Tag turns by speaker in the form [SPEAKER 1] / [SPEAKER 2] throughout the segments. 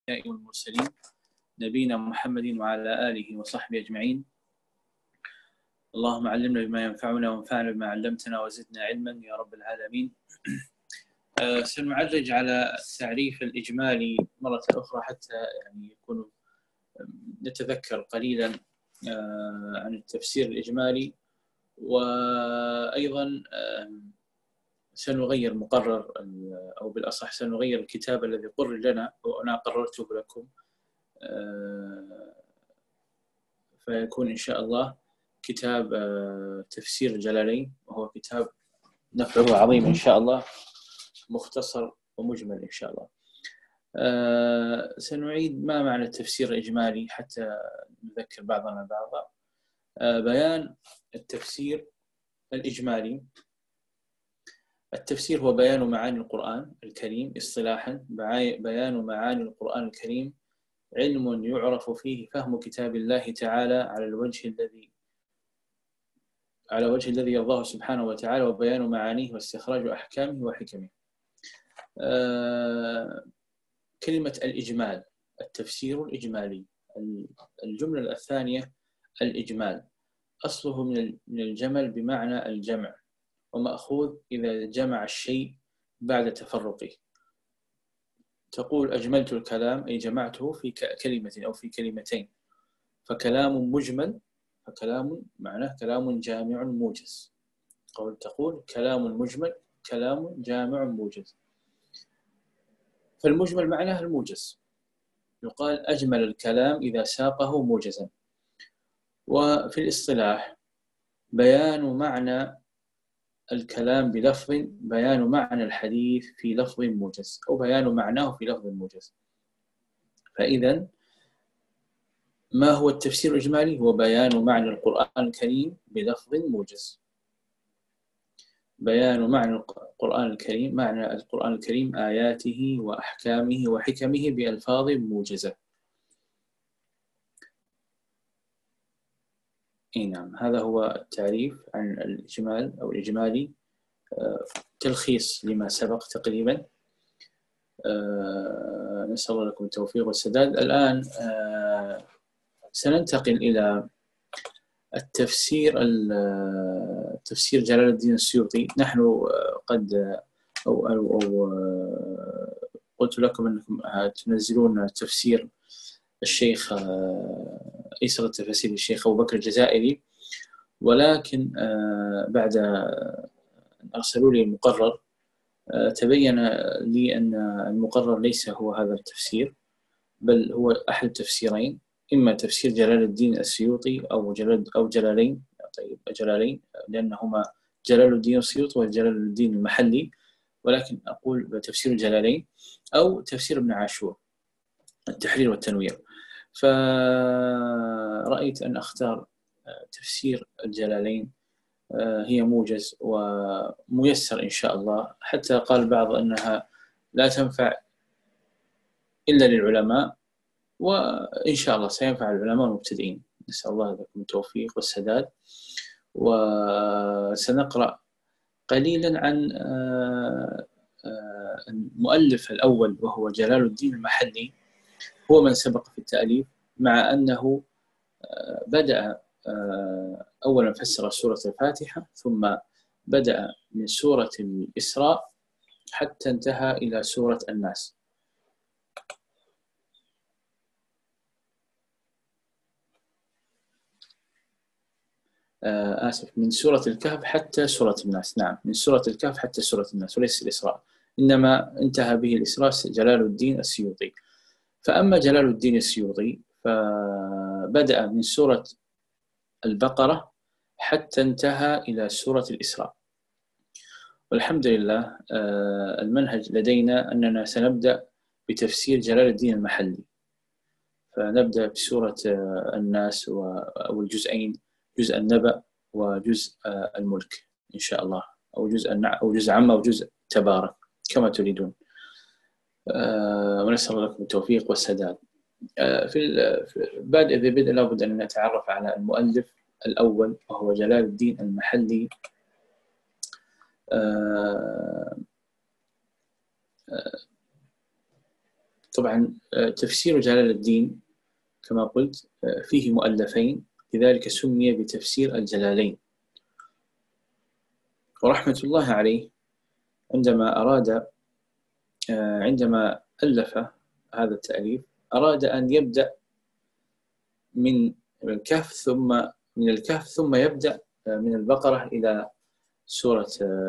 [SPEAKER 1] والمرسلين نبينا محمد وعلى آله وصحبه أجمعين. اللهم علمنا بما ينفعنا وانفعنا بما علمتنا وزدنا علما يا رب العالمين. سنعرج على التعريف الإجمالي مرة أخرى حتى يكون نتذكر قليلا عن التفسير الإجمالي، وأيضا سنغير مقرر أو بالأصح سنغير الكتاب الذي قرر لنا وأنا قررته لكم، فيكون إن شاء الله كتاب تفسير الجلالين، وهو كتاب نفعه عظيم إن شاء الله، مختصر ومجمل إن شاء الله. سنعيد ما معنى التفسير الإجمالي حتى نذكر بعضنا بعضا. بيان التفسير الإجمالي. التفسير هو بيان معاني القرآن الكريم اصطلاحا، بيان معاني القرآن الكريم، علم يعرف فيه فهم كتاب الله تعالى على الوجه الذي يرضاه سبحانه وتعالى، وبيان معانيه واستخراج أحكامه وحكمه. كلمة الإجمال، التفسير الإجمالي، الجملة الثانية الإجمال، أصله من الجمل بمعنى الجمع، ومأخوذ إذا جمع الشيء بعد تفرقه. تقول أجملت الكلام أي جمعته في كلمة أو في كلمتين، فكلام مجمل، فكلام معناه كلام جامع موجز. تقول كلام مجمل كلام جامع موجز، فالمجمل معناه الموجز، يقال أجمل الكلام إذا ساقه موجزا. وفي الاصطلاح بيان معنى الكلام بلفظ، بيان معنى الحديث في لفظ موجز، أو بيان معناه في لفظ موجز. فإذا ما هو التفسير الإجمالي؟ هو بيان معنى القرآن الكريم بلفظ موجز. بيان معنى القرآن الكريم، معنى القرآن الكريم، آياته وأحكامه وحكمه بألفاظ موجزة. نعم، هذا هو التعريف عن الإجمال أو الإجمالي، تلخيص لما سبق تقريبا. نسأل الله لكم التوفيق والسداد. الآن سننتقل إلى التفسير، تفسير جلال الدين السيوطي. نحن قد أو قلت لكم أنكم تنزلون تفسير الشيخ أيسر التفاسير الشيخ أبو بكر الجزائري، ولكن بعد أن أرسلوا لي المقرر تبين لي أن المقرر ليس هو هذا التفسير، بل هو أحد تفسيرين، إما تفسير جلال الدين السيوطي أو جلالين. طيب جلالين لأنهما جلال الدين السيوطي وجلال الدين المحلي، ولكن أقول بتفسير الجلالين، أو تفسير ابن عاشور التحرير والتنوير. فرأيت أن أختار تفسير الجلالين، هي موجز وميسر إن شاء الله، حتى قال البعض أنها لا تنفع إلا للعلماء، وإن شاء الله سينفع العلماء المبتدئين. نسأل الله لكم التوفيق والسداد. وسنقرأ قليلا عن المؤلف الأول، وهو جلال الدين المحلي، هو من سبق في التأليف، مع أنه بدأ أولا فسر سورة الفاتحة، ثم بدأ من سورة الإسراء حتى انتهى إلى سورة الناس. آسف، من سورة الكهف حتى سورة الناس. نعم، من سورة الكهف حتى سورة الناس، وليس الإسراء، إنما انتهى به الإسراء جلال الدين السيوطي. فأما جلال الدين السيوطي فبدأ من سورة البقرة حتى انتهى إلى سورة الإسراء. والحمد لله المنهج لدينا أننا سنبدأ بتفسير جلال الدين المحلي، فنبدأ بسورة الناس أو الجزئين، جزء النبأ وجزء الملك إن شاء الله، أو جزء عامة وجزء تبارك كما تريدون. ونسأل لكم التوفيق والسداد. بعد إذا بدأ لابد أن نتعرف على المؤلف الأول، وهو جلال الدين المحلي. طبعا تفسير جلال الدين كما قلت فيه مؤلفين، لذلك سمي بتفسير الجلالين. ورحمة الله عليه عندما ألف هذا التأليف أراد أن يبدأ من الكهف ثم يبدأ من البقرة إلى سورة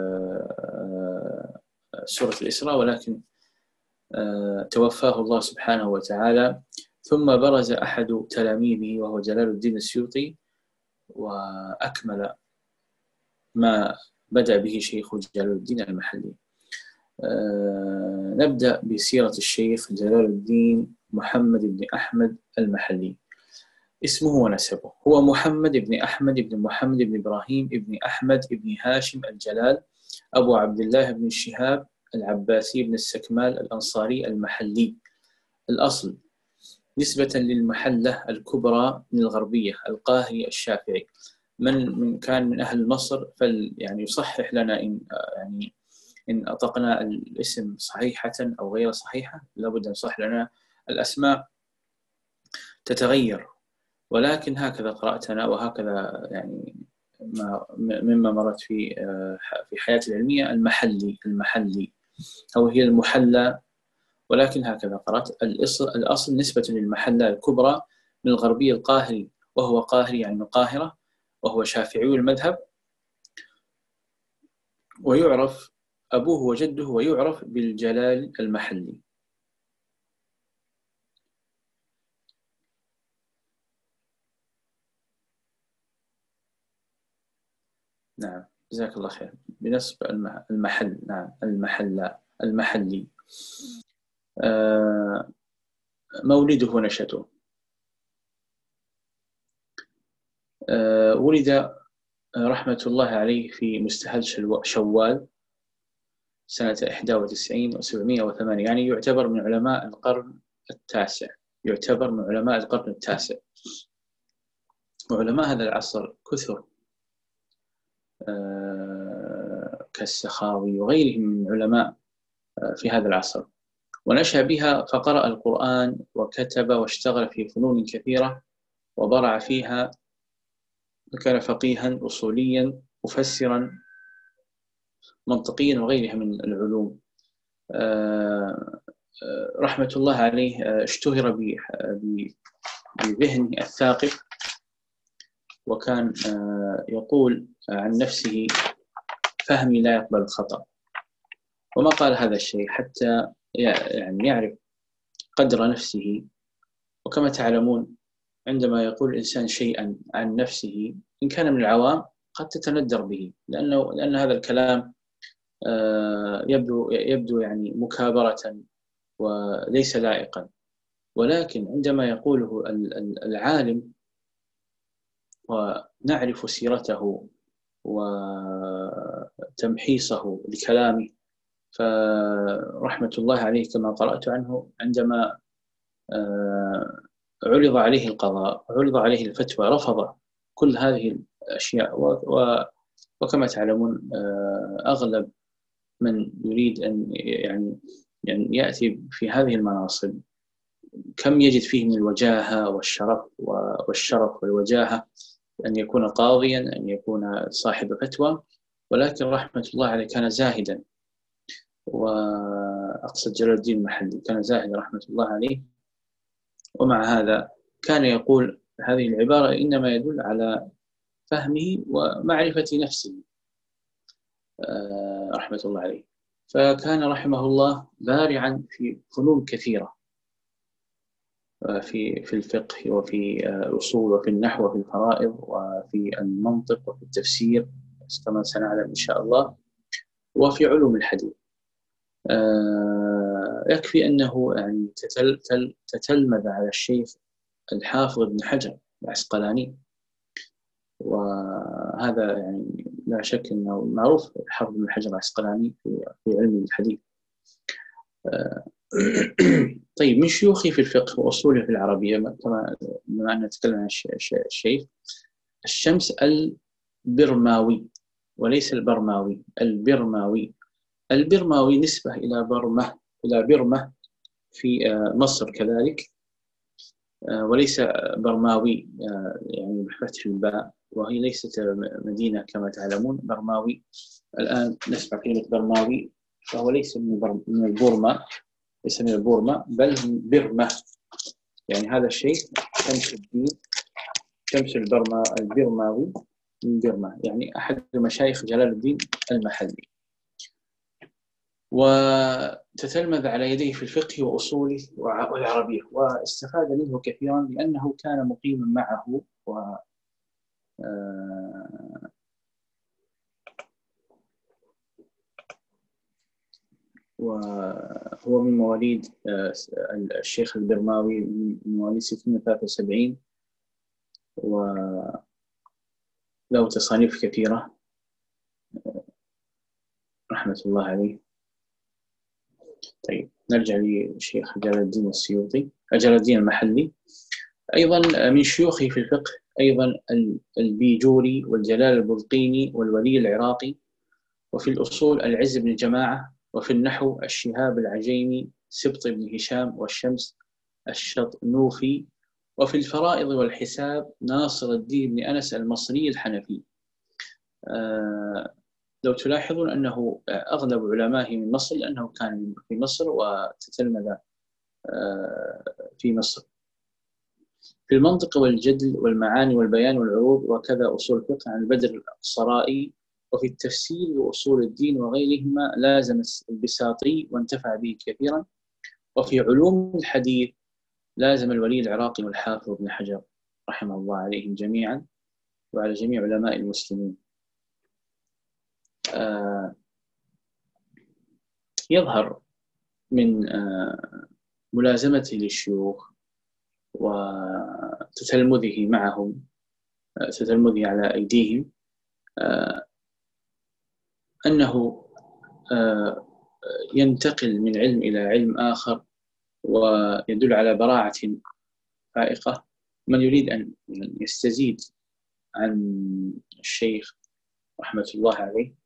[SPEAKER 1] الإسراء، ولكن توفاه الله سبحانه وتعالى. ثم برز أحد تلاميذه وهو جلال الدين السيوطي وأكمل ما بدأ به شيخ جلال الدين المحلي. نبدأ بسيرة الشيخ جلال الدين محمد بن أحمد المحلي. اسمه ونسبه: هو محمد بن أحمد بن محمد بن إبراهيم بن أحمد بن هاشم الجلال، أبو عبد الله بن شهاب العباسي بن السكمال الأنصاري المحلي الأصل، نسبة للمحلة الكبرى من الغربية، القاهري الشافعي. من كان من أهل مصر يعني يصحح لنا إن أطقنا الاسم صحيحة أو غير صحيحة، لابد أن يصحح لنا. الأسماء تتغير، ولكن هكذا قرأتنا وهكذا يعني مما مرت في حياتي العلمية. المحلي أو هي المحلى، ولكن هكذا قرأت. الأصل نسبة للمحلة الكبرى من الغربية، القاهري، وهو قاهري يعني القاهرة، وهو شافعي المذهب، ويعرف أبوه وجده ويعرف بالجلال المحلي. نعم، جزاك الله خير. بنسب المحل، نعم، المحلي. مولده ونشأته: ولد رحمة الله عليه في مستهل شوال سنة 91 و708، يعني يعتبر من علماء القرن التاسع. وعلماء هذا العصر كثر، كالسخاوي وغيرهم من علماء في هذا العصر. ونشأ بها فقرأ القرآن وكتب واشتغل في فنون كثيرة وبرع فيها، وكان فقيها أصوليا مفسرا منطقيا وغيرها من العلوم. رحمة الله عليه اشتهر بذهنه الثاقب، وكان يقول عن نفسه: فهمي لا يقبل الخطأ. وما قال هذا الشيء حتى يعني يعرف قدر نفسه. وكما تعلمون عندما يقول الإنسان شيئا عن نفسه إن كان من العوام قد تتندر به، لأن هذا الكلام يبدو يعني مكابرة وليس لائقا. ولكن عندما يقوله العالم ونعرف سيرته وتمحيصه لكلامه، فرحمة الله عليه كما قرأت عنه عندما عرض عليه القضاء وعرض عليه الفتوى رفض كل هذه الأشياء. وكما تعلمون أغلب من يريد أن يعني يأتي في هذه المناصب كم يجد فيه من الوجاهة والشرف والوجاهة، أن يكون قاضيا، أن يكون صاحب فتوى. ولكن رحمة الله عليه كان زاهدا، وأقصد جلال الدين المحلي كان زاهدا رحمة الله عليه. ومع هذا كان يقول هذه العبارة إنما يدل على فهمه ومعرفة نفسه رحمة الله عليه. فكان رحمه الله بارعا في فنون كثيرة، في الفقه وفي الأصول وفي النحو وفي الفرائض وفي المنطق وفي التفسير كما سنعلم إن شاء الله، وفي علوم الحديث. يكفي أنه يعني تتلمذ على الشيخ الحافظ ابن حجر العسقلاني، وهذا يعني لا شك أنه معروف الحافظ ابن حجر العسقلاني في علم الحديث. طيب، من شيوخي في الفقه وأصوله في العربية، كما بما أن نتكلم عن الشيخ الشمس البرماوي وليس البرماوي، البرماوي نسبة إلى برمة في مصر كذلك، وليس برماوي يعني بفتح الباء، وهي ليست مدينة كما تعلمون. برماوي الآن نسمع كلمة برماوي، فهو ليس من البورما، ليس من البورما بل من برما. يعني هذا الشيء شمس الدين شمس البرماوي من برما، يعني أحد مشايخ جلال الدين المحلي، وتتلمذ على يديه في الفقه وأصوله والعربية، واستفاد منه كثيرا لأنه كان مقيما معه، وهو من مواليد الشيخ البرماوي من مواليد 673، وله تصانيف كثيرة رحمة الله عليه. طيب نرجع للشيخ جلال الدين السيوطي، جلال الدين المحلي. أيضا من شيوخه في الفقه أيضا البيجوري والجلال البلقيني والولي العراقي، وفي الأصول العز بن جماعة، وفي النحو الشهاب العجيمي سبط بن هشام والشمس الشطنوفي، وفي الفرائض والحساب ناصر الدين بن أنس المصري الحنفي. لو تلاحظون أنه أغلب علمائه من مصر، لأنه كان في مصر وتتلمذ في مصر. في المنطق والجدل والمعاني والبيان والعروض، وكذا أصول الفقه عن البدر الصرائي. وفي التفسير وأصول الدين وغيرهما لازم البساطي وانتفع به كثيرا. وفي علوم الحديث لازم الولي العراقي والحافظ ابن حجر رحمه الله عليهم جميعا، وعلى جميع علماء المسلمين. يظهر من ملازمته للشيوخ وتتلمذه معهم، تتلمذه على أيديهم، أنه ينتقل من علم إلى علم آخر، ويدل على براعة فائقة. من يريد أن يستزيد عن الشيخ رحمة الله عليه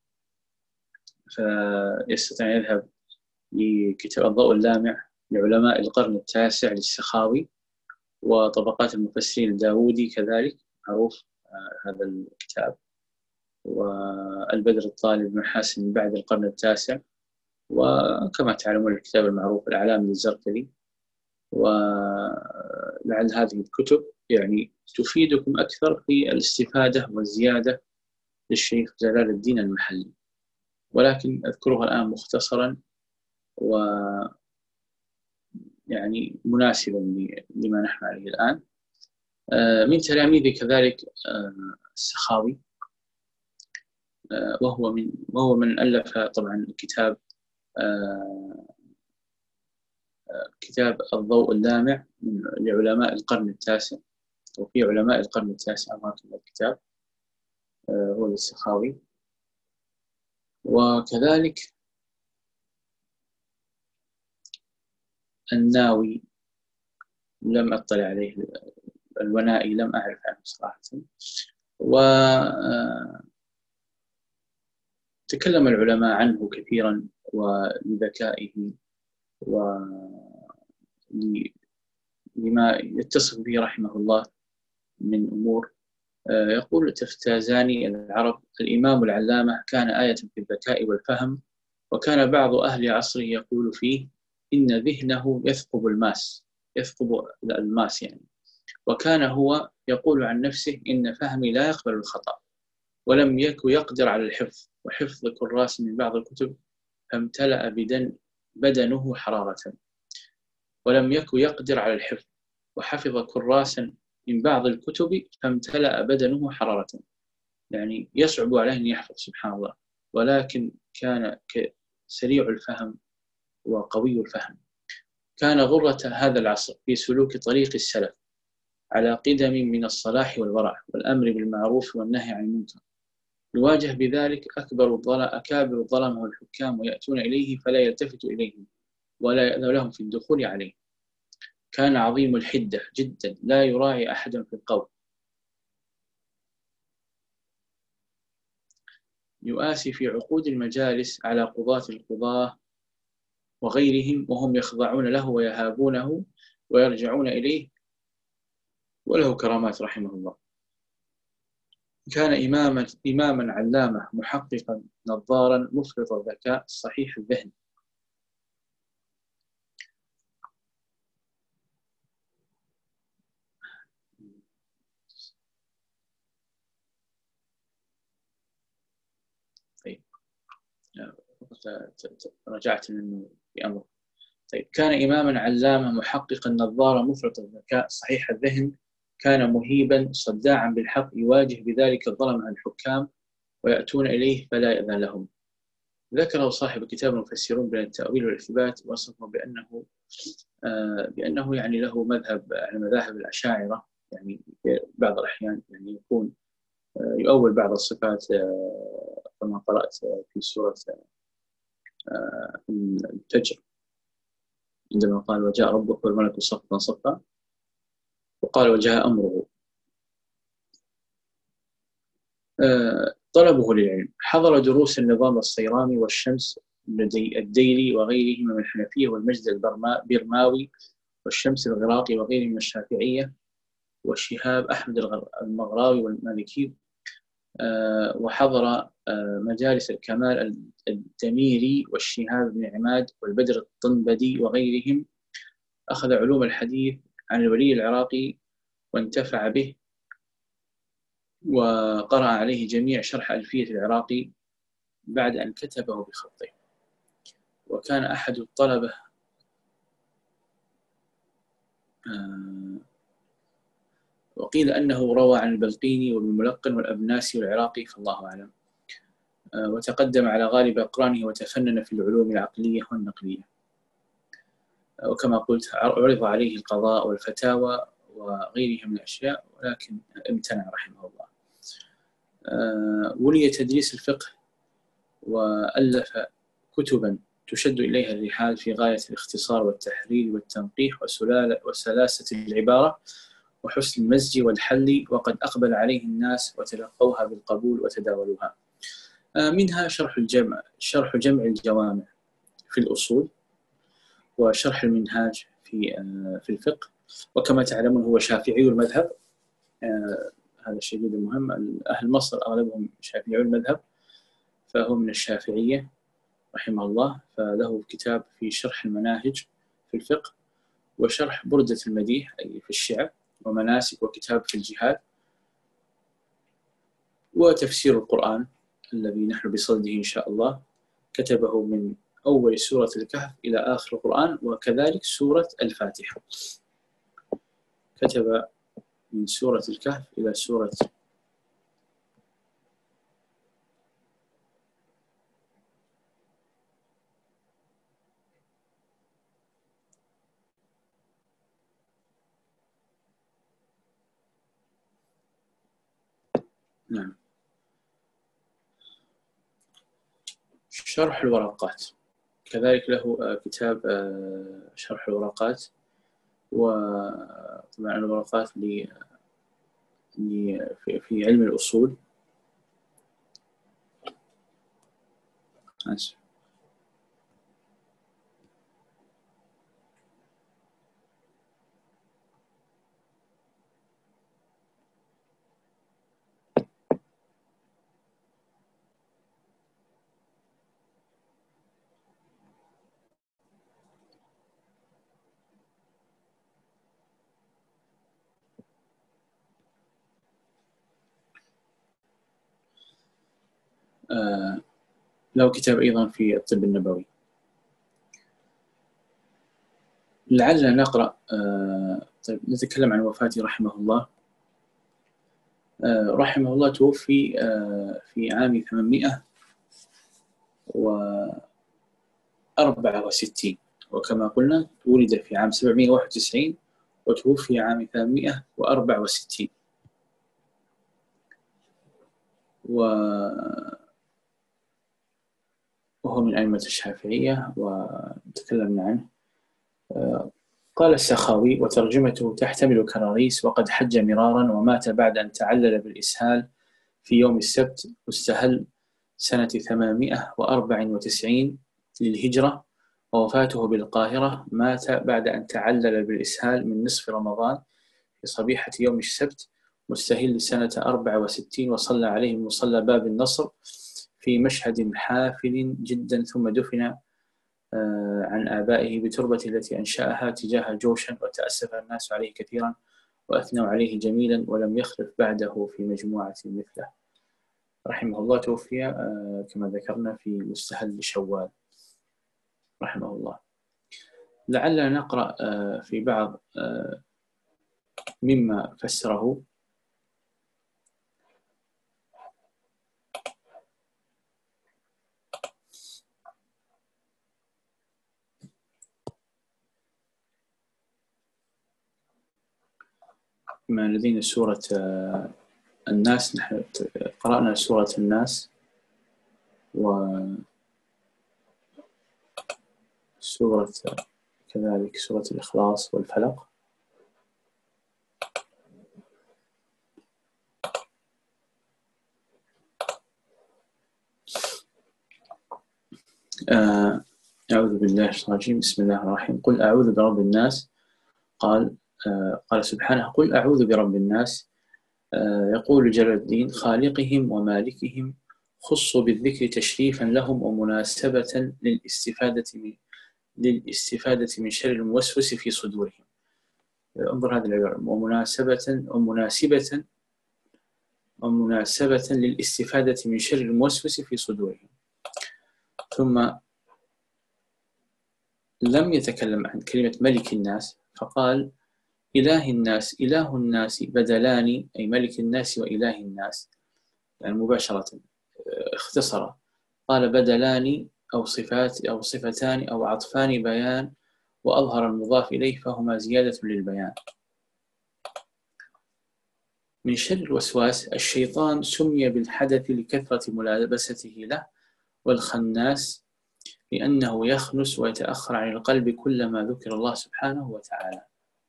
[SPEAKER 1] فيستطيع أن يذهب لكتاب الضوء اللامع لعلماء القرن التاسع للسخاوي، وطبقات المفسرين الداودي كذلك معروف هذا الكتاب، والبدر الطالب بن حاسم بعد القرن التاسع، وكما تعلمون الكتاب المعروف الأعلام للزركلي. ولعل هذه الكتب يعني تفيدكم أكثر في الاستفادة والزيادة للشيخ جلال الدين المحلي، ولكن أذكرها الآن مختصرا ويعني مناسبا لما نحن عليه الآن. من تلاميذه كذلك السخاوي، وهو من ألف طبعا كتاب الضوء اللامع لعلماء القرن التاسع، وفي علماء القرن التاسع هكذا الكتاب هو للسخاوي. وكذلك الناوي لم أطلع عليه، الونائي لم أعرف عنه صراحة. وتكلم العلماء عنه كثيرا ولذكائه ولما يتصف به رحمه الله من أمور. يقول تفتازاني العرب: الإمام العلامة كان آية في الذكاء والفهم، وكان بعض أهل عصره يقول فيه إن ذهنه يثقب الماس يعني. وكان هو يقول عن نفسه إن فهمي لا يقبل الخطأ، ولم يكن يقدر على الحفظ وحفظ كراس من بعض الكتب، فامتلأ بدنه حرارة. ولم يكن يقدر على الحفظ وحفظ كراسا من بعض الكتب، فامتلأ بدنه حرارة. يعني يصعب عليه أن يحفظ سبحان الله، ولكن كان سريع الفهم وقوي الفهم. كان غرة هذا العصر في سلوك طريق السلف على قدم من الصلاح والورع والأمر بالمعروف والنهي عن المنكر. يواجه بذلك أكابر الظلمة والحكام، ويأتون إليه فلا يلتفت إليهم ولا يأذن لهم في الدخول عليه. كان عظيم الحدة جدا، لا يراعي أحدا في القول، يؤاسي في عقود المجالس على قضاة القضاة وغيرهم وهم يخضعون له ويهابونه ويرجعون إليه، وله كرامات رحمه الله. كان إماما علامة محققا نظارا مفرط الذكاء صحيح الذهن. طيب رجعت منه بأمر. طيب كان إماما علامة محققا نظارا مفرط الذكاء صحيح الذهن، كان مهيبا صداعا بالحق، يواجه بذلك الظلمة الحكام ويأتون إليه فلا يأذن لهم. ذكره صاحب كتاب المفسرون بين التأويل والإثبات، وصفه بأنه يعني له مذهب على مذاهب الأشاعرة، يعني بعض الأحيان يعني يكون يؤول بعض الصفات كما قرأت في سورة الفجر عندما قال وجاء ربك والملك صفا صفا، وقال وجاء أمره. طلبه للعلم، حضر دروس النظام الصيرامي والشمس الديلي وغيرهم من الحنفية والمجد البرماوي والشمس العراقي وغيرهم من الشافعية والشهاب أحمد المغراوي والمالكي، وحضر مجالس الكمال الدميري والشهاب بن عماد والبدر الطنبدي وغيرهم. أخذ علوم الحديث عن الولي العراقي وانتفع به، وقرأ عليه جميع شرح ألفية العراقي بعد أن كتبه بخطه. وكان أحد الطلبة وقيل أنه روى عن البلقيني والملقن والأبناسي والعراقي فالله أعلم. وتقدم على غالب أقرانه وتفنن في العلوم العقلية والنقلية، وكما قلت عرض عليه القضاء والفتاوى وغيرها من الأشياء ولكن امتنع رحمه الله. ولي تدريس الفقه وألف كتبا تشد إليها الرحال في غاية الاختصار والتحرير والتنقيح وسلاسة العبارة وحسن المزج والحل، وقد أقبل عليه الناس وتلقوها بالقبول وتداولوها. منها شرح جمع الجوامع في الأصول، وشرح المنهاج في الفقه. وكما تعلمون هو شافعي المذهب، هذا شيء جدا مهم. أهل مصر أغلبهم شافعي المذهب، فهو من الشافعية رحمه الله. فله كتاب في شرح المناهج في الفقه، وشرح بردة المديح أي في الشعر، ومناسك، وكتاب في الجهاد، وتفسير القرآن الذي نحن بصدده إن شاء الله. كتبه من أول سورة الكهف إلى آخر القرآن، وكذلك سورة الفاتحة كتب من سورة الكهف إلى سورة نعم. شرح الورقات كذلك له كتاب شرح الورقات. وطبعا الورقات في علم الأصول. آسف. له كتاب أيضا في الطب النبوي. لعلنا نقرأ. طيب نتكلم عن وفاته رحمه الله. رحمه الله توفي في عام 864، وكما قلنا ولد في عام 791 وتوفي عام 864. وهو من أئمة الشافعية وتكلمنا عنه. قال السخاوي وترجمته تحتمل كراريس: وقد حج مرارا ومات بعد أن تعلل بالإسهال في يوم السبت، واستهل سنة 894 للهجرة، ووفاته بالقاهرة. مات بعد أن تعلل بالإسهال من نصف رمضان في صبيحة يوم السبت مستهل سنة 64، وصلى عليه مصلى باب النصر في مشهد حافل جدا، ثم دفن عن آبائه بتربة التي أنشأها تجاه جوشن، وتأسف الناس عليه كثيرا وأثنوا عليه جميلا، ولم يخلف بعده في مجموعة مثله. رحمه الله. توفي كما ذكرنا في مستهل شوال رحمه الله. لعلنا نقرأ في بعض مما فسره. ما لدينا سورة الناس، نحن قرأنا سورة الناس وسورة كذلك سورة الإخلاص والفلق. أعوذ بالله الرجيم. بسم الله الرحمن الرحيم. قل أعوذ برب الناس. قال سبحانه: قل أعوذ برب الناس. يقول جلال الدين: خالقهم ومالكهم، خصوا بالذكر تشريفا لهم ومناسبة للاستفادة من شر الموسوس في صدورهم. انظر هذه العبارة: ومناسبة للاستفادة من شر الموسوس في صدورهم. ثم لم يتكلم عن كلمة ملك الناس، فقال: إله الناس. إله الناس بدلان، أي ملك الناس وإله الناس، يعني مباشرة اختصر. قال: بدلان أو صفات أو صفتان أو عطفان بيان، وأظهر المضاف إليه فهما زيادة للبيان. من شر الوسواس الشيطان سمي بالحدث لكثرة ملابسته له، والخناس لأنه يخنس ويتأخر عن القلب كلما ذكر الله سبحانه وتعالى.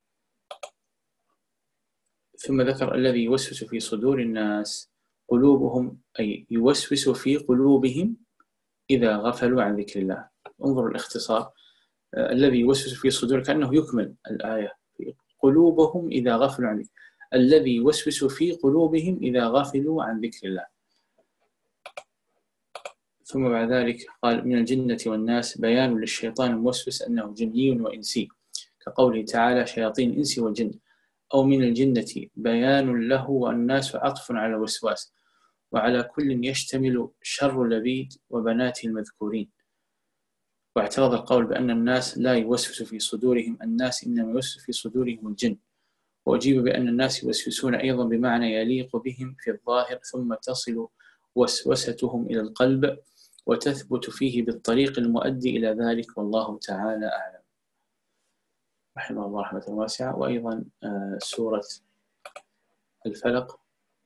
[SPEAKER 1] ثم ذكر: الذي يوسوس في صدور الناس قلوبهم، أي يوسوس في قلوبهم إذا غفلوا عن ذكر الله. انظر الاختصار: الذي يوسوس في صدور، كأنه يكمل الآية: في قلوبهم إذا غفلوا عن ذكر، الذي يوسوس في قلوبهم إذا غفلوا عن ذكر الله. ثم بعد ذلك قال: من الجنة والناس، بيان للشيطان الموسوس أنه جني وإنسي، كقوله تعالى: شياطين الإنس والجن. أو من الجنة بيان له، والناس عطف على الوسواس، وعلى كل يشتمل شر لبيد وبنات المذكورين. واعترض القول بأن الناس لا يوسوس في صدورهم الناس، إنما يوسوس في صدورهم الجن. وأجيب بأن الناس يوسوسون أيضا بمعنى يليق بهم في الظاهر، ثم تصل وسوستهم إلى القلب وتثبت فيه بالطريق المؤدي إلى ذلك، والله تعالى أعلم. رحمه الله رحمة واسعة. وأيضا سورة الفلق.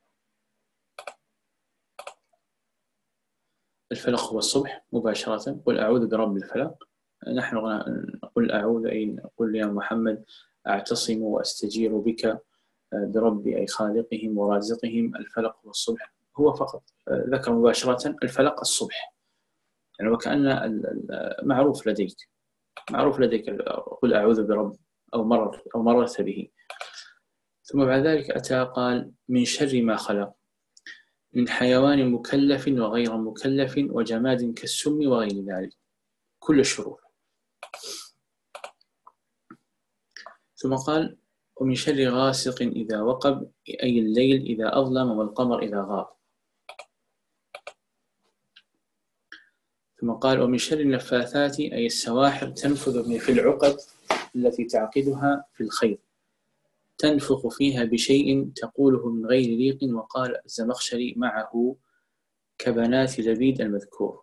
[SPEAKER 1] الفلق هو الصبح مباشرة. قل أعوذ برب الفلق. نحن نقول أعوذ، أي نقول يا محمد أعتصم وأستجير بك بربي، أي خالقهم ورازقهم. الفلق هو الصبح. هو فقط ذكر مباشرة الفلق الصبح، يعني وكأن معروف لديك قل أعوذ برب أو مررت به. ثم بعد ذلك أتى قال: من شر ما خلق، من حيوان مكلف وغير مكلف وجماد كالسم وغير ذلك، كل الشرور. ثم قال: ومن شر غاسق إذا وقب، أي الليل إذا أظلم والقمر إذا غاب. ثم قال: ومن شر النفاثات، أي السواحر تنفذ في العقد التي تعقدها في الخير، تنفخ فيها بشيء تقوله من غير ريق. وقال الزمخشري: معه كبنات لبيد المذكور.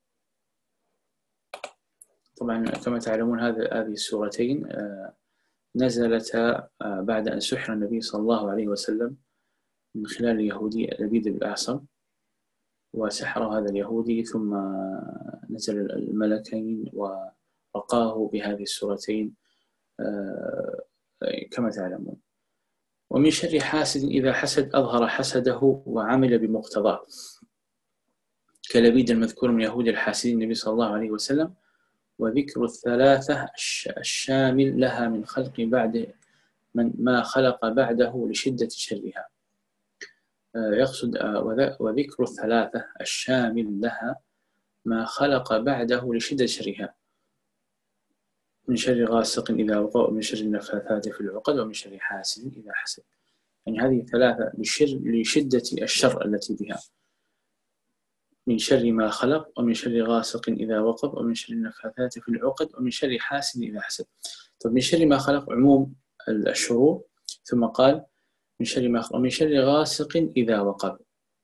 [SPEAKER 1] طبعا كما تعلمون هذه السورتين نزلتا بعد أن سحر النبي صلى الله عليه وسلم من خلال اليهودي لبيد الأعصم، وسحر هذا اليهودي، ثم نزل الملكين ورقاه بهذه السورتين كما تعلمون. ومن شر حاسد إذا حسد، أظهر حسده وعمل بمقتضاه، كلبيد المذكور من يهود الحاسدين النبي صلى الله عليه وسلم. وذكر الثلاثة الشامل لها من خلق بعد ما خلق بعده لشدة شرها. يقصد وذكر الثلاثة الشامل لها ما خلق بعده لشدة شرها، من شر غاسق إذا وقب، ومن شر النفاثات في العقد، ومن شر حاسد إذا حسد. يعني هذه ثلاثة لشدة الشر التي بها، من شر ما خلق، ومن شر غاسق إذا وقب، ومن شر النفاثات في العقد، ومن شر حاسد إذا حسد. طب من شر ما خلق عموم الشرور، ثم قال من شر ما خلق، ومن شر غاسق إذا وقب،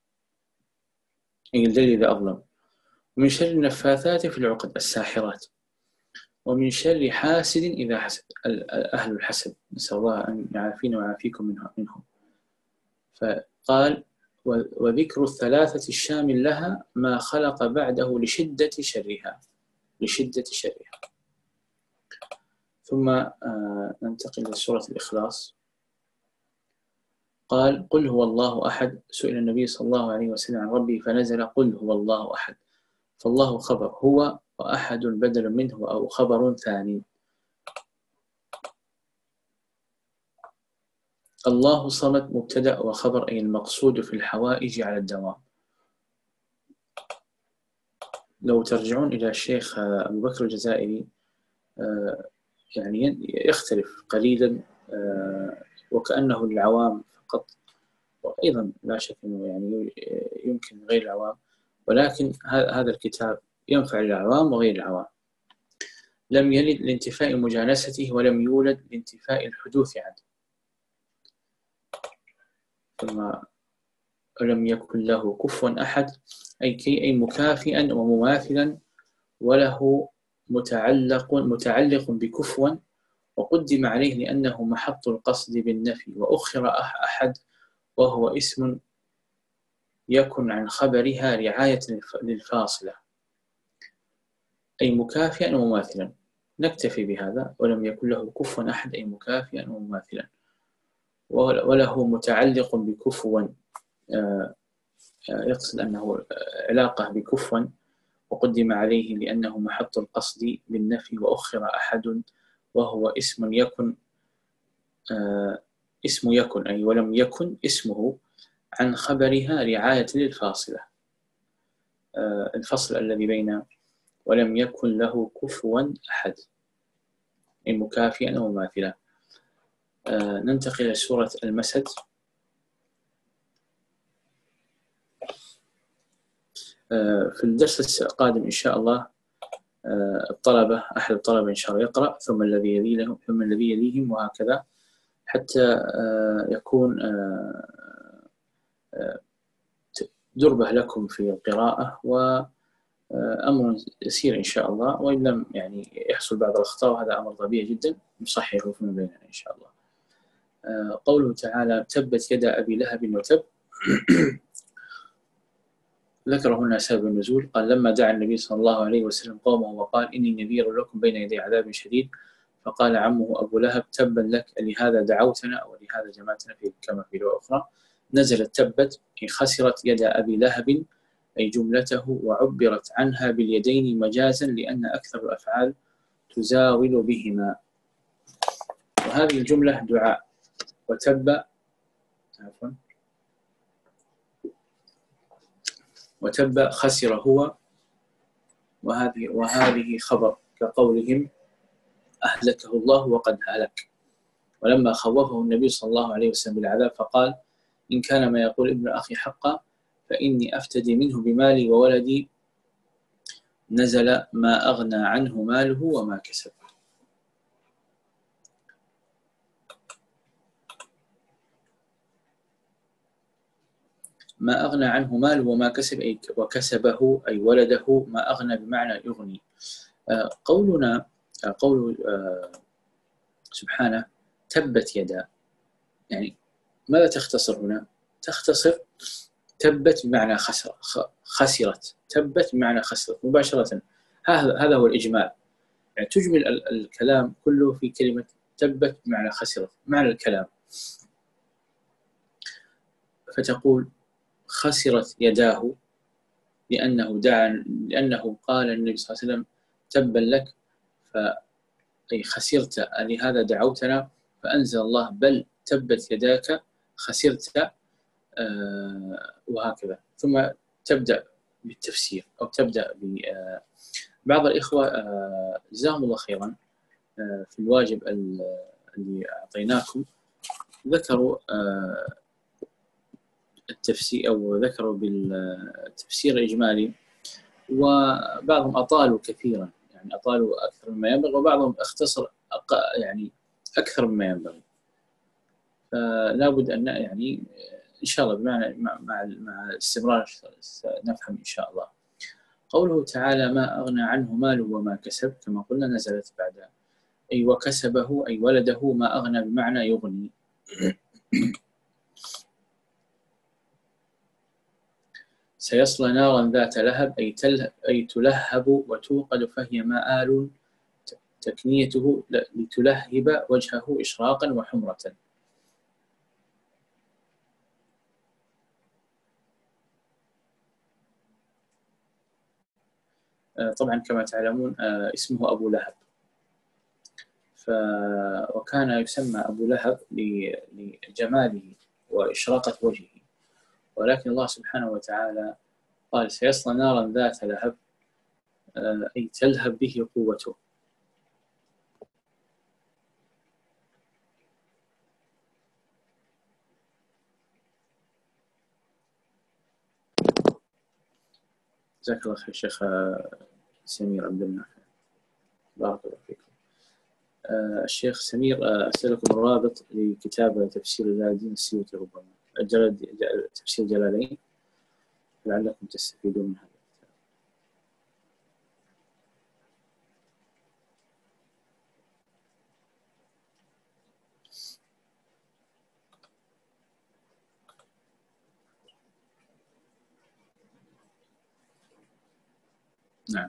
[SPEAKER 1] أي الليل إذا أظلم، ومن شر النفاثات في العقد الساحرات، ومن شر حاسد إذا حسد، أهل الحسد، نسأل الله أن يعافينا ويعافيكم منهم. فقال وذكر الثلاثة الشامل لها ما خلق بعده لشدة شرها، لشدة شرها. ثم ننتقل لسورة الإخلاص. قال قل هو الله أحد. سئل النبي صلى الله عليه وسلم عن ربه فنزل قل هو الله أحد، فالله خبر، هو وأحد بدل منه أو خبر ثاني. الله صمد مبتدأ وخبر، أي المقصود في الحوائج على الدوام. لو ترجعون إلى الشيخ أبو بكر الجزائري يعني يختلف قليلا، وكأنه للعوام فقط، وأيضا لا شك أنه يعني يمكن غير العوام، ولكن هذا الكتاب ينفع للعوام وغير العوام. لم يلد لانتفاء مجانسته، ولم يولد لانتفاء الحدوث عنه. ثم ولم يكن له كفوا أحد، أي مكافئا ومماثلا، وله متعلق بكفوا، وقدم عليه لأنه محط القصد بالنفي، وأخر أحد وهو اسم يكن عن خبرها رعاية للفاصلة، أي مكافئا ومماثلا. نكتفي بهذا، ولم يكن له كفوا أحد أي مكافئا ومماثلا، وله متعلق بكفوا، يقصد أنه علاقة بكفوا، وقدم عليه لأنه محط القصد بالنفي، وأخر أحد وهو اسم يكن، اسم يكن أي ولم يكن اسمه عن خبرها رعاية للفاصلة، الفصل الذي بين ولم يكن له كفوا أحد أي مكافئا ومماثلا. ننتقل إلى سورة المسد. في الدرس القادم إن شاء الله أحد الطلبة إن شاء الله يقرأ، ثم الذي يليهم، ثم الذي يليهم، وهكذا حتى يكون دربة لكم في القراءة، وأمر يسير إن شاء الله، وإن لم يعني يحصل بعض الأخطاء، وهذا أمر طبيعي جدا نصححه فيما بيننا إن شاء الله. قوله تعالى تبت يدا أبي لهب وتب. ذكر هنا سبب النزول. قال لما دعا النبي صلى الله عليه وسلم قومه وقال إني نذير لكم بين يدي عذاب شديد، فقال عمه أبو لهب تبا لك، لهذا دعوتنا ولهذا جمعتنا، كما في رواية أخرى. نزلت تبت أي خسرت يد أبي لهب أي جملته، وعبرت عنها باليدين مجازا لأن أكثر الأفعال تزاول بهما. وهذه الجملة دعاء، وتب خسر هو، وهذه خبر، كقولهم أهلكه الله وقد هلك. ولما خوفه النبي صلى الله عليه وسلم بالعذاب فقال إن كان ما يقول ابن أخي حقا فإني أفتدي منه بمالي وولدي. نزل ما أغنى عنه ماله وما كسب. ما أغنى عنه ماله وما كسب أي وكسبه أي ولده. ما أغنى بمعنى يغني. قول سبحانه تبت يدا، يعني ماذا تختصر هنا؟ تختصر تبت بمعنى خسرت، تبت بمعنى خسرت مباشرة. هذا هو الإجمال، يعني تجمل الكلام كله في كلمة تبت بمعنى خسرت، معنى الكلام. فتقول خسرت يداه لأنه قال النبي صلى الله عليه وسلم تبا لك أي خسرت لهذا دعوتنا، فأنزل الله بل تبت يداك خسرت، وهكذا. ثم تبدأ بالتفسير أو تبدأ بعض الإخوة جزاهم الله خيرا في الواجب اللي أعطيناكم ذكروا التفسير أو ذكروا بالتفسير الإجمالي، وبعضهم أطالوا كثيرا، يعني أطالوا أكثر مما ينبغي، وبعضهم اختصر يعني أكثر مما ينبغي. فلا بد أن يعني إن شاء الله بمعنى مع الاستمرار سنفهم إن شاء الله. قوله تعالى ما أغنى عنه ماله وما كسب، كما قلنا نزلت بعد أي وكسبه أي ولده، ما أغنى بمعنى يغني. سيصلى نارا ذات لهب أي تلهب وتوقد، فهي مآل تكنيته لتلهب وجهه إشراقا وحمرة. طبعا كما تعلمون اسمه أبو لهب، وكان يسمى أبو لهب لجماله وإشراقة وجهه، ولكن الله سبحانه وتعالى قال سيصلى نارا ذات لهب أي تلهب به قوته. جزاك الله خير شيخ سمير عبد النافع، بارك الله فيكم. الشيخ سمير أسألكم الرابط لكتاب تفسير جلال الدين السيوطي، ربما تفسير جلالين، لعلكم تستفيدون من هذا. نعم.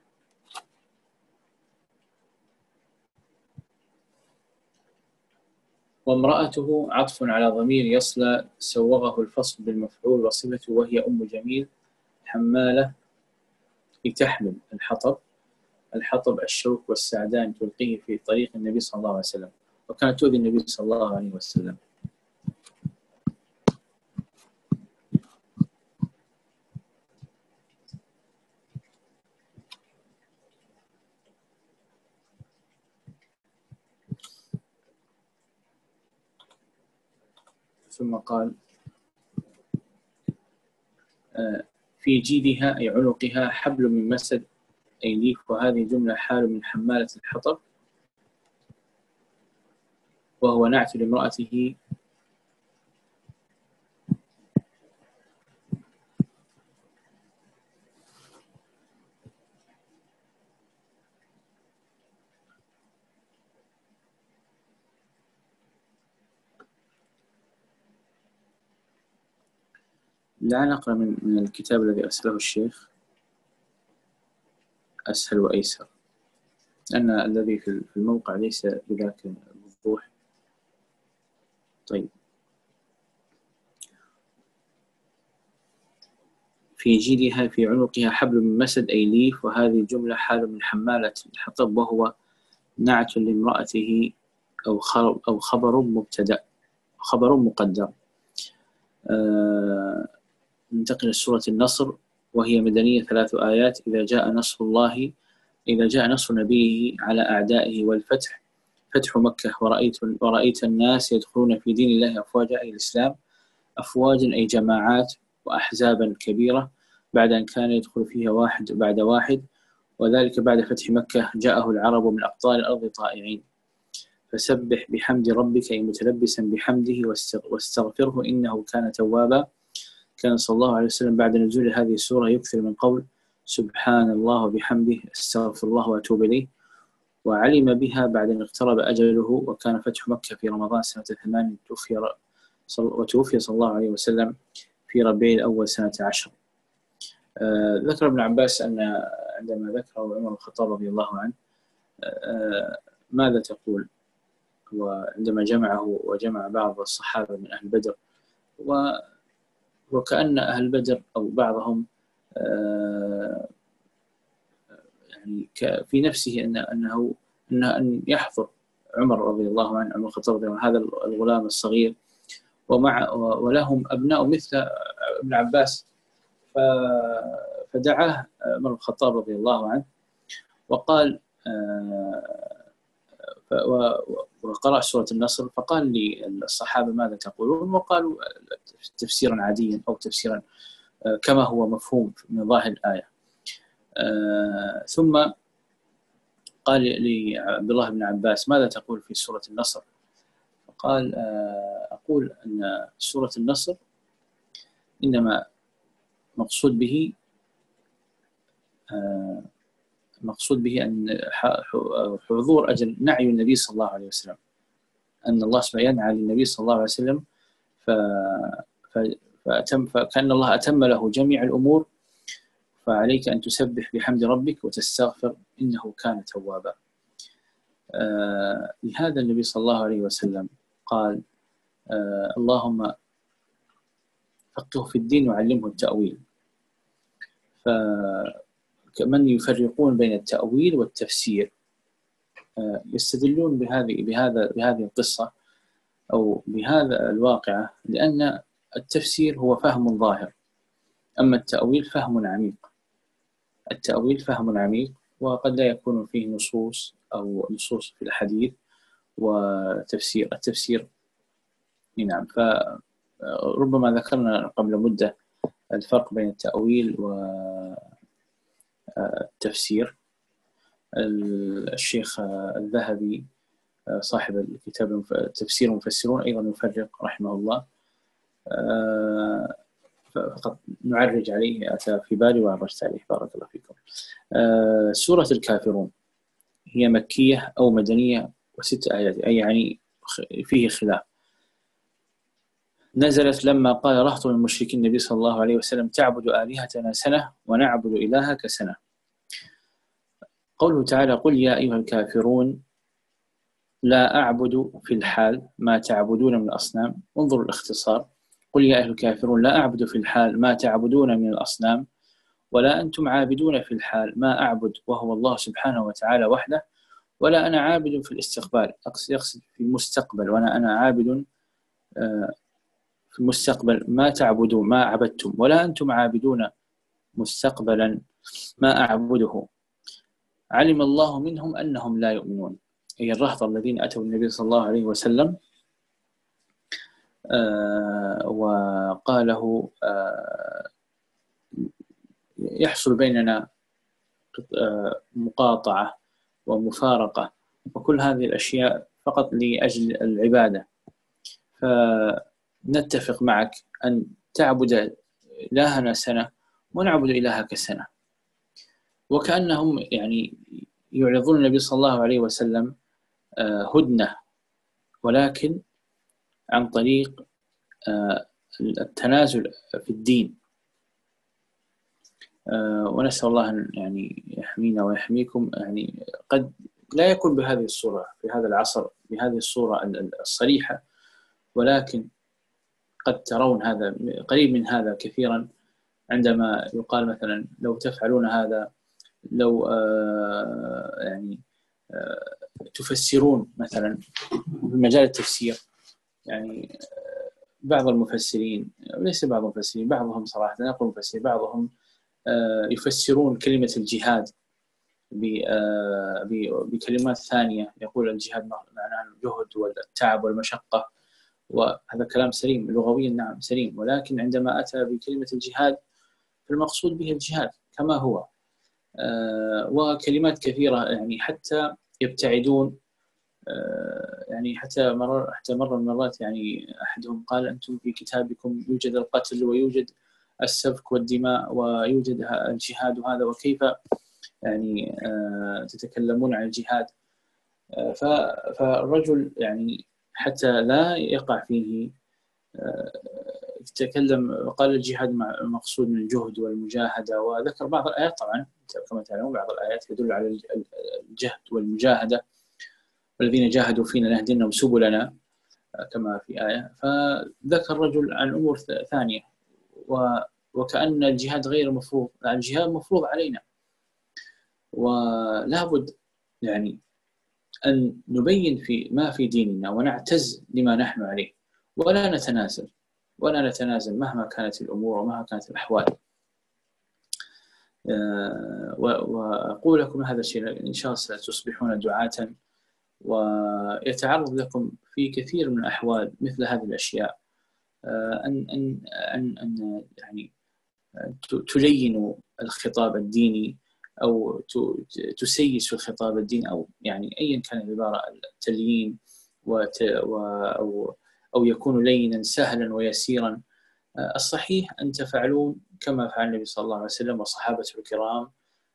[SPEAKER 1] وامرأته عطف على ضمير يصلى سوغه الفصل بالمفعول وصفته، وهي أم جميل حمالة لتحمل الحطب الشوك والسعدان تلقيه في طريق النبي صلى الله عليه وسلم، وكانت تؤذي النبي صلى الله عليه وسلم. ثم قال في جيدها أي عنقها حبل من مسد أي ليف، وهذه جملة حال من حمالة الحطب، وهو نعت لامرأته لا نقرأ من الكتاب الذي أرسله الشيخ أسهل وأيسر، لأن الذي في الموقع ليس بذاك الوضوح. طيب، في جيدها في عنقها حبل من مسد أي ليف، وهذه جملة حال من حمالة الحطب، وهو نعت لامرأته أو خبر مبتدأ، خبر مقدر. ننتقل لسورة النصر، وهي مدنية 3 آيات. إذا جاء نصر نبيه على أعدائه والفتح، فتح مكة، ورأيت الناس يدخلون في دين الله أفواجا أي الإسلام، أفواجا أي جماعات وأحزابا كبيرة، بعد أن كان يدخل فيها واحد بعد واحد، وذلك بعد فتح مكة جاءه العرب من أقطار الأرض طائعين. فسبح بحمد ربك أي متلبسا بحمده واستغفره إنه كان توابا. كان صلى الله عليه وسلم بعد نزول هذه السورة يكثر من قول سبحان الله وبحمده استغفر الله وأتوب إليه، وعلم بها بعد أن اقترب أجله، وكان فتح مكة في رمضان سنة 8، وتوفي صلى الله عليه وسلم في ربيع الأول سنة 10. ذكر ابن عباس أن عندما ذكره عمر الخطاب رضي الله عنه ماذا تقول، وعندما جمعه وجمع بعض الصحابة من أهل بدر، وكأن أهل بدر أو بعضهم يعني في نفسه أن يحضر عمر رضي الله عنه، عمر الخطاب رضي الله عنه، هذا الغلام الصغير، ولهم أبناء مثل ابن عباس. فدعاه عمر الخطاب رضي الله عنه وقال وقرأ سورة النصر، فقال للصحابة ماذا تقولون؟ وقالوا تفسيرا عاديا أو تفسيرا كما هو مفهوم من ظاهر الآية. ثم قال لعبد الله بن عباس ماذا تقول في سورة النصر؟ فقال أقول أن سورة النصر إنما مقصود به أن حضور أجل نعي النبي صلى الله عليه وسلم، أن الله سبحانه ينعى للنبي صلى الله عليه وسلم، فكأن الله أتم له جميع الأمور، فعليك أن تسبح بحمد ربك وتستغفر إنه كان توابا. لهذا النبي صلى الله عليه وسلم قال اللهم فقهه في الدين وعلمه التأويل. فمن يفرقون بين التأويل والتفسير يستدلون بهذه القصة أو بهذا الواقعة، لأن التفسير هو فهم ظاهر، أما التأويل فهم عميق. التأويل فهم عميق، وقد لا يكون فيه نصوص أو نصوص في الحديث وتفسير. التفسير نعم، فربما ذكرنا قبل مدة الفرق بين التأويل والتفسير. الشيخ الذهبي صاحب الكتاب تفسير المفسرون أيضا يفرق رحمه الله، فقط نعرج عليه، أتى في بالي وعرجت عليه، بارك الله فيكم. سورة الكافرون هي مكية أو مدنية و6 آيات، أي يعني فيه خلاف. نزلت لما قال رهط من المشركين النبي صلى الله عليه وسلم تعبد آلهتنا سنة ونعبد إلهك سنة. قوله تعالى قل يا أيها الكافرون لا أعبد في الحال ما تعبدون من الأصنام. انظروا الاختصار، قل يا أيها الكافرون لا أعبد في الحال ما تعبدون من الأصنام، ولا أنتم عابدون في الحال ما أعبد وهو الله سبحانه وتعالى وحده، ولا أنا عابد في الاستقبال، يقصد في المستقبل، وأنا عابد في المستقبل ما تعبدون ما عبدتم، ولا أنتم عابدون مستقبلا ما أعبده. علم الله منهم أنهم لا يؤمنون، أي الرهط الذين أتوا النبي صلى الله عليه وسلم وقاله يحصل بيننا مقاطعة ومفارقة وكل هذه الأشياء فقط لأجل العبادة، فنتفق معك أن تعبد إلهنا سنة ونعبد إلهك سنة. وكأنهم يعني يعرضون النبي صلى الله عليه وسلم هدنة، ولكن عن طريق التنازل في الدين. ونسأل الله أن يعني يحمينا ويحميكم. يعني قد لا يكون بهذه الصورة في هذا العصر بهذه الصورة الصريحة، ولكن قد ترون هذا قريب من هذا كثيرا، عندما يقال مثلا لو تفعلون هذا، لو يعني تفسرون مثلا في مجال التفسير، يعني بعض المفسرين، ليس بعض المفسرين، بعضهم صراحة نقول مفسرين، بعضهم يفسرون كلمة الجهاد بكلمات ثانية، يقول الجهاد معناه الجهد والتعب والمشقة، وهذا كلام سليم لغويا، نعم سليم، ولكن عندما أتى بكلمة الجهاد فالمقصود به الجهاد كما هو. وكلمات كثيرة يعني حتى يبتعدون، يعني حتى مرة من المرات يعني أحدهم قال أنتم في كتابكم يوجد القتل ويوجد السفك والدماء ويوجد الجهاد، وهذا وكيف يعني تتكلمون عن الجهاد؟ فالرجل يعني حتى لا يقع فيه تكلم وقال الجهاد مقصود من الجهد والمجاهدة، وذكر بعض الآيات. طبعا كما تعلمون بعض الآيات تدل على الجهد والمجاهدة، والذين جاهدوا فينا لنهدينهم سبلنا كما في آية. فذكر رجل عن أمور ثانية، وكأن الجهاد غير مفروض، الجهاد مفروض علينا. ولا بد يعني أن نبين في ما في ديننا ونعتز لما نحن عليه، ولا نتنازل مهما كانت الأمور ومهما كانت الأحوال. وأقول لكم هذا الشيء إن شاء الله ستصبحون دعاة، ويتعرض لكم في كثير من الأحوال مثل هذه الأشياء، أن يعني تلينوا الخطاب الديني أو تسيسوا الخطاب الديني، أو يعني أيا كان العبارة، التليين أو يكون لينا سهلا ويسيرا. الصحيح أن تفعلون كما فعل النبي صلى الله عليه وسلم وصحابته الكرام،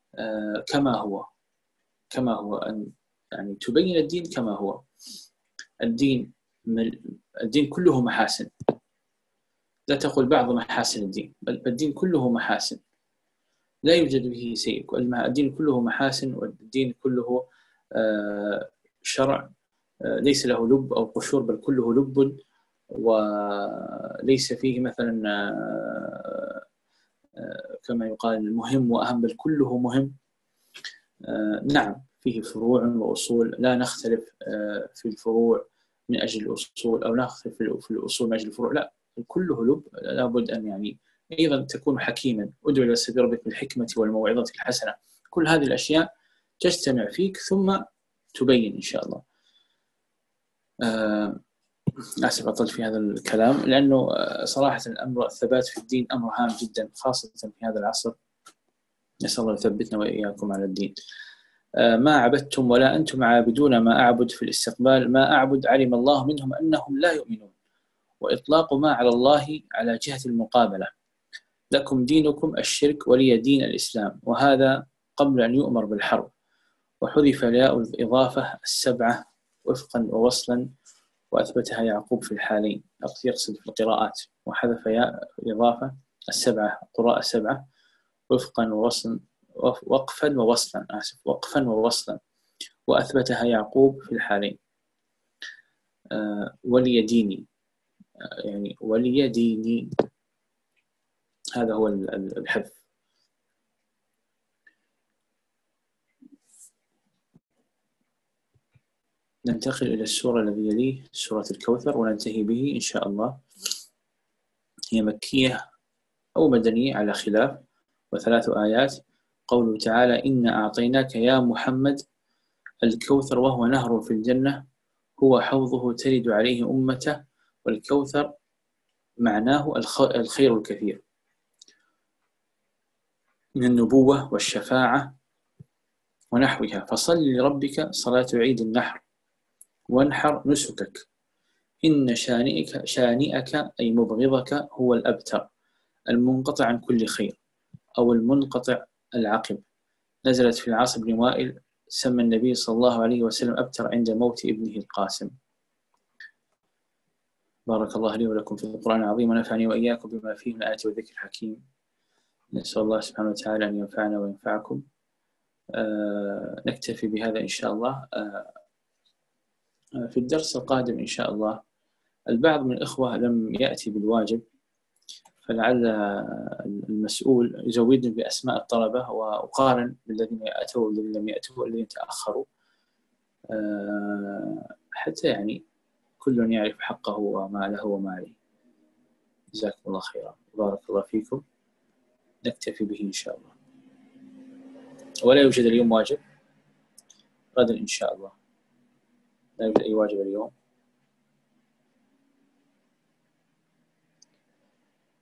[SPEAKER 1] كما هو أن يعني تبين الدين كما هو. الدين كله محاسن، لا تقل بعض محاسن الدين، بل الدين كله محاسن لا يوجد به شيء. الدين كله محاسن، والدين كله شرع ليس له لب أو قشور، بل كله لب، وليس فيه مثلا كما يقال مهم وأهم، بل كله مهم. نعم فيه فروع وأصول، لا نختلف في الفروع من أجل الأصول، أو نختلف في الأصول من أجل الفروع، لا، كله لب. لابد أن يعني أيضا تكون حكيما، ادعو إلى سبيل ربك بالحكمة والموعظة الحسنة. كل هذه الأشياء تجتمع فيك ثم تبين إن شاء الله. آسف أطلت في هذا الكلام، لأنه صراحة الأمر الثبات في الدين أمر هام جدا، خاصة في هذا العصر. نسأل الله يثبتنا وإياكم على الدين. ما عبدتم ولا أنتم عابدون ما أعبد في الاستقبال، ما أعبد علم الله منهم أنهم لا يؤمنون، وإطلاق ما على الله على جهة المقابلة. لكم دينكم الشرك ولي دين الإسلام، وهذا قبل أن يؤمر بالحرب. وحذف الياء الإضافة السبعة وفقا ووصلا، وأثبتها يعقوب في الحالين، يقصد في القراءات، وحذف ياء الإضافة السبعة، قراءة السبعة، وفقا ووصلا، وقفا ووصلا، وقفا ووصلا، وأثبتها يعقوب في الحالين. ولي ديني، يعني ولي ديني، هذا هو الحذف. ننتقل إلى السورة الذي يليه، سورة الكوثر، وننتهي به إن شاء الله. هي مكية أو مدنية على خلاف، وثلاث آيات. قوله تعالى: إنا أعطيناك يا محمد الكوثر، وهو نهر في الجنة، هو حوضه ترد عليه أمته. والكوثر معناه الخير الكثير من النبوة والشفاعة ونحوها. فصل لربك صلاة عيد النحر، وانحر نسكك، إن شانئك أي مبغضك هو الأبتر، المنقطع عن كل خير، أو المنقطع العقب. نزلت في العاص بن وائل، سمى النبي صلى الله عليه وسلم أبتر عند موت ابنه القاسم. بارك الله لي ولكم في القرآن العظيم، ونفعني وإياكم بما فيه من الآيات والذكر الحكيم. نسأل الله سبحانه وتعالى أن ينفعنا وينفعكم. نكتفي بهذا إن شاء الله. في الدرس القادم إن شاء الله، البعض من الإخوة لم يأتي بالواجب، فلعل المسؤول يزودني بأسماء الطلبة وأقارن بالذين أتوا والذين لم يأتوا والذين تأخروا، حتى يعني كل يعرف حقه وما له وما عليه. جزاكم الله خيرا، بارك الله فيكم. نكتفي به إن شاء الله، ولا يوجد اليوم واجب، غدا إن شاء الله لا يوجد أي واجب اليوم.